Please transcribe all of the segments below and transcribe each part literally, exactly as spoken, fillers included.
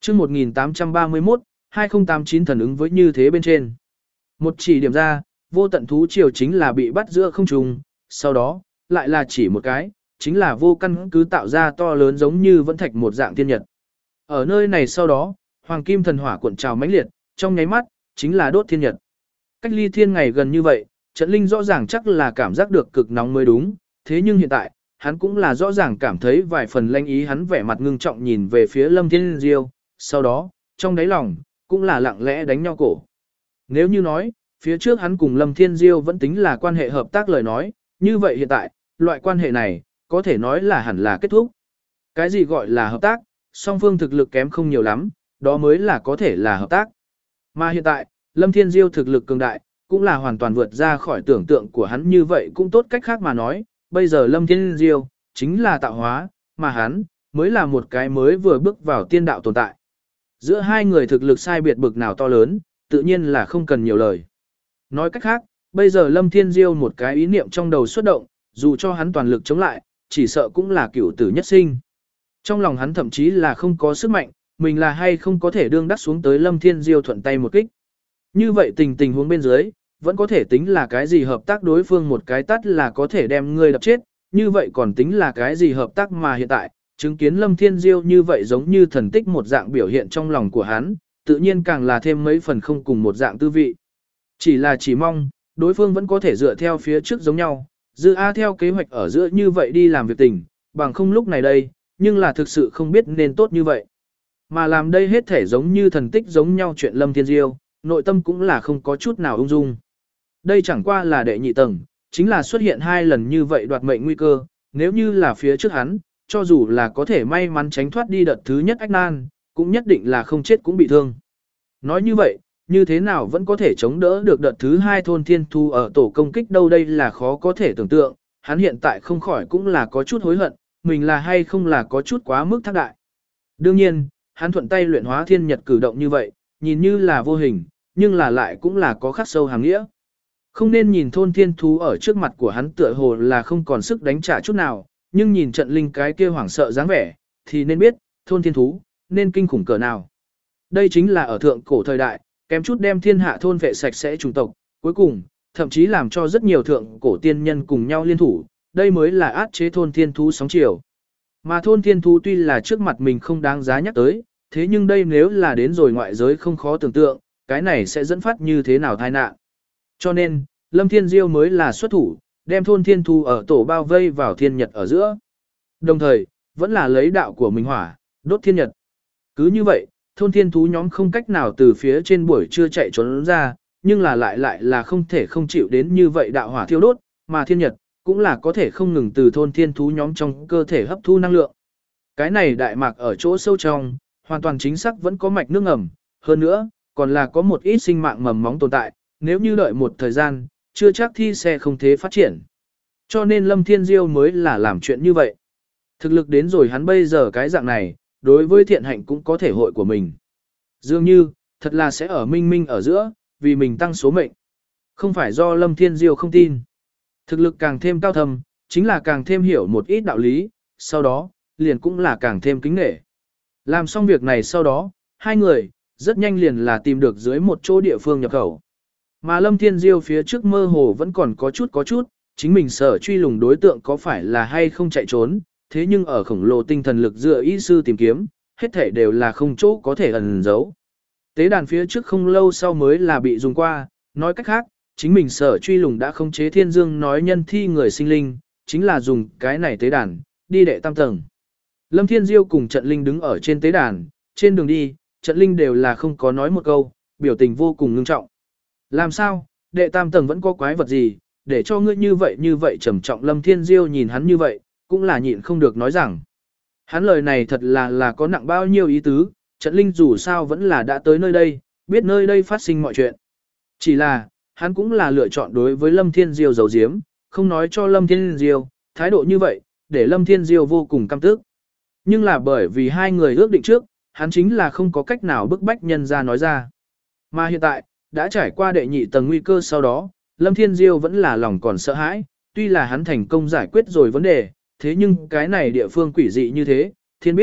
chương một nghìn tám trăm ba mươi mốt, hai không tám chín thần ứng với như thế bên trên. Một chỉ điểm ra, vô tận thú triều chính là bị bắt giữa không trung, sau đó, lại là chỉ một cái, chính là vô căn cứ tạo ra to lớn giống như vẫn thạch một dạng thiên nhật. Ở nơi này sau đó, hoàng kim thần hỏa cuộn trào mãnh liệt, trong nháy mắt, chính là đốt thiên nhật. Cách ly thiên ngày gần như vậy, Trận Linh rõ ràng chắc là cảm giác được cực nóng mới đúng, thế nhưng hiện tại, hắn cũng là rõ ràng cảm thấy vài phần lanh ý, hắn vẻ mặt ngưng trọng nhìn về phía Lâm Thiên Diêu, sau đó, trong đáy lòng, cũng là lặng lẽ đánh nhau cổ. Nếu như nói, phía trước hắn cùng Lâm Thiên Diêu vẫn tính là quan hệ hợp tác lời nói, như vậy hiện tại, loại quan hệ này, có thể nói là hẳn là kết thúc. Cái gì gọi là hợp tác, song phương thực lực kém không nhiều lắm, đó mới là có thể là hợp tác. Mà hiện tại, Lâm Thiên Diêu thực lực cường đại, cũng là hoàn toàn vượt ra khỏi tưởng tượng của hắn, như vậy cũng tốt cách khác mà nói, bây giờ Lâm Thiên Diêu, chính là tạo hóa, mà hắn, mới là một cái mới vừa bước vào tiên đạo tồn tại. Giữa hai người thực lực sai biệt bực nào to lớn, tự nhiên là không cần nhiều lời. Nói cách khác, bây giờ Lâm Thiên Diêu một cái ý niệm trong đầu xuất động, dù cho hắn toàn lực chống lại, chỉ sợ cũng là cửu tử nhất sinh. Trong lòng hắn thậm chí là không có sức mạnh, mình là hay không có thể đương đắc xuống tới Lâm Thiên Diêu thuận tay một kích. Như vậy tình tình huống bên dưới, vẫn có thể tính là cái gì hợp tác, đối phương một cái tắt là có thể đem ngươi đập chết, như vậy còn tính là cái gì hợp tác, mà hiện tại, chứng kiến Lâm Thiên Diêu như vậy giống như thần tích một dạng biểu hiện trong lòng của hắn, tự nhiên càng là thêm mấy phần không cùng một dạng tư vị. Chỉ là chỉ mong, đối phương vẫn có thể dựa theo phía trước giống nhau, dư A theo kế hoạch ở giữa như vậy đi làm việc tình, bằng không lúc này đây, nhưng là thực sự không biết nên tốt như vậy. Mà làm đây hết thể giống như thần tích giống nhau chuyện Lâm Thiên Diêu, nội tâm cũng là không có chút nào ung dung. Đây chẳng qua là đệ nhị tầng, chính là xuất hiện hai lần như vậy đoạt mệnh nguy cơ, nếu như là phía trước hắn, cho dù là có thể may mắn tránh thoát đi đợt thứ nhất ách nan, cũng nhất định là không chết cũng bị thương. Nói như vậy, như thế nào vẫn có thể chống đỡ được đợt thứ hai thôn thiên thu ở tổ công kích đâu, đây là khó có thể tưởng tượng, hắn hiện tại không khỏi cũng là có chút hối hận, mình là hay không là có chút quá mức thác đại. Đương nhiên, hắn thuận tay luyện hóa thiên nhật cử động như vậy, nhìn như là vô hình, nhưng là lại cũng là có khắc sâu hàng nghĩa. Không nên nhìn thôn thiên thú ở trước mặt của hắn tựa hồ là không còn sức đánh trả chút nào, nhưng nhìn trận linh cái kia hoảng sợ dáng vẻ, thì nên biết, thôn thiên thú, nên kinh khủng cỡ nào. Đây chính là ở thượng cổ thời đại, kém chút đem thiên hạ thôn vệ sạch sẽ chủng tộc, cuối cùng, thậm chí làm cho rất nhiều thượng cổ tiên nhân cùng nhau liên thủ, đây mới là át chế thôn thiên thú sóng chiều. Mà thôn thiên thú tuy là trước mặt mình không đáng giá nhắc tới, thế nhưng đây nếu là đến rồi ngoại giới không khó tưởng tượng, cái này sẽ dẫn phát như thế nào tai nạn. Cho nên, Lâm Thiên Diêu mới là xuất thủ, đem thôn thiên thú ở tổ bao vây vào thiên nhật ở giữa. Đồng thời, vẫn là lấy đạo của mình hỏa, đốt thiên nhật. Cứ như vậy, thôn thiên thú nhóm không cách nào từ phía trên buổi trưa chạy trốn ra, nhưng là lại lại là không thể không chịu đến như vậy đạo hỏa thiêu đốt, mà thiên nhật, cũng là có thể không ngừng từ thôn thiên thú nhóm trong cơ thể hấp thu năng lượng. Cái này đại mạc ở chỗ sâu trong, hoàn toàn chính xác vẫn có mạch nước ngầm, hơn nữa, còn là có một ít sinh mạng mầm móng tồn tại, nếu như đợi một thời gian, chưa chắc thi sẽ không thế phát triển. Cho nên Lâm Thiên Diêu mới là làm chuyện như vậy. Thực lực đến rồi hắn bây giờ cái dạng này, đối với thiện hạnh cũng có thể hội của mình. Dường như, thật là sẽ ở minh minh ở giữa, vì mình tăng số mệnh. Không phải do Lâm Thiên Diêu không tin. Thực lực càng thêm cao thâm, chính là càng thêm hiểu một ít đạo lý, sau đó, liền cũng là càng thêm kính nể. Làm xong việc này sau đó, hai người, rất nhanh liền là tìm được dưới một chỗ địa phương nhập khẩu. Mà Lâm Thiên Diêu phía trước mơ hồ vẫn còn có chút có chút, chính mình sợ truy lùng đối tượng có phải là hay không chạy trốn, thế nhưng ở khổng lồ tinh thần lực dựa ý sư tìm kiếm, hết thể đều là không chỗ có thể ẩn giấu. Tế đàn phía trước không lâu sau mới là bị dùng qua, nói cách khác, chính mình sợ truy lùng đã không chế thiên dương nói nhân thi người sinh linh, chính là dùng cái này tế đàn, đi đệ tam tầng. Lâm Thiên Diêu cùng trận linh đứng ở trên tế đàn, trên đường đi, trận linh đều là không có nói một câu, biểu tình vô cùng ngưng trọng. Làm sao, đệ tam tầng vẫn có quái vật gì, để cho ngươi như vậy như vậy trầm trọng. Lâm Thiên Diêu nhìn hắn như vậy, cũng là nhịn không được nói rằng. Hắn lời này thật là là có nặng bao nhiêu ý tứ, trận linh dù sao vẫn là đã tới nơi đây, biết nơi đây phát sinh mọi chuyện. Chỉ là, hắn cũng là lựa chọn đối với Lâm Thiên Diêu giấu giếm, không nói cho Lâm Thiên Diêu, thái độ như vậy, để Lâm Thiên Diêu vô cùng căm tức. Nhưng là bởi vì hai người ước định trước, hắn chính là không có cách nào bức bách nhân ra nói ra. Mà hiện tại, đã trải qua đệ nhị tầng nguy cơ sau đó, Lâm Thiên Diêu vẫn là lòng còn sợ hãi, tuy là hắn thành công giải quyết rồi vấn đề, thế nhưng cái này địa phương quỷ dị như thế, thiên biết,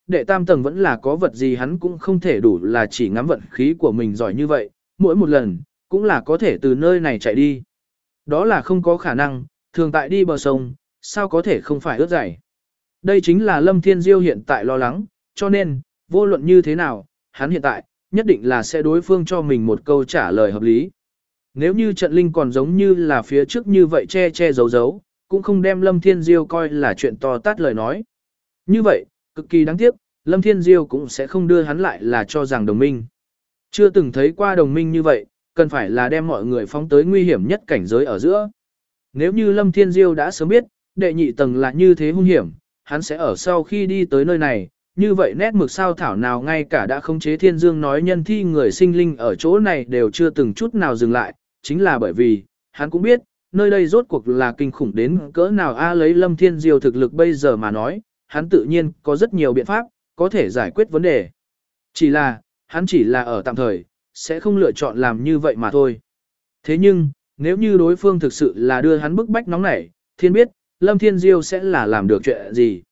đệ tam tầng vẫn là có vật gì hắn cũng không thể đủ là chỉ ngắm vận khí của mình giỏi như vậy, mỗi một lần, cũng là có thể từ nơi này chạy đi. Đó là không có khả năng, thường tại đi bờ sông, sao có thể không phải ướt dày. Đây chính là Lâm Thiên Diêu hiện tại lo lắng, cho nên, vô luận như thế nào, hắn hiện tại, nhất định là sẽ đối phương cho mình một câu trả lời hợp lý. Nếu như trận linh còn giống như là phía trước như vậy che che giấu giấu, cũng không đem Lâm Thiên Diêu coi là chuyện to tát lời nói. Như vậy, cực kỳ đáng tiếc, Lâm Thiên Diêu cũng sẽ không đưa hắn lại là cho rằng đồng minh. Chưa từng thấy qua đồng minh như vậy, cần phải là đem mọi người phóng tới nguy hiểm nhất cảnh giới ở giữa. Nếu như Lâm Thiên Diêu đã sớm biết, đệ nhị tầng là như thế hung hiểm, hắn sẽ ở sau khi đi tới nơi này, như vậy nét mực sao thảo nào ngay cả đã khống chế thiên dương nói nhân thi người sinh linh ở chỗ này đều chưa từng chút nào dừng lại, chính là bởi vì, hắn cũng biết, nơi đây rốt cuộc là kinh khủng đến cỡ nào a lấy Lâm Thiên Diêu thực lực bây giờ mà nói, hắn tự nhiên có rất nhiều biện pháp, có thể giải quyết vấn đề. Chỉ là, hắn chỉ là ở tạm thời, sẽ không lựa chọn làm như vậy mà thôi. Thế nhưng, nếu như đối phương thực sự là đưa hắn bức bách nóng nảy, thiên biết, Lâm Thiên Diêu sẽ là làm được chuyện gì.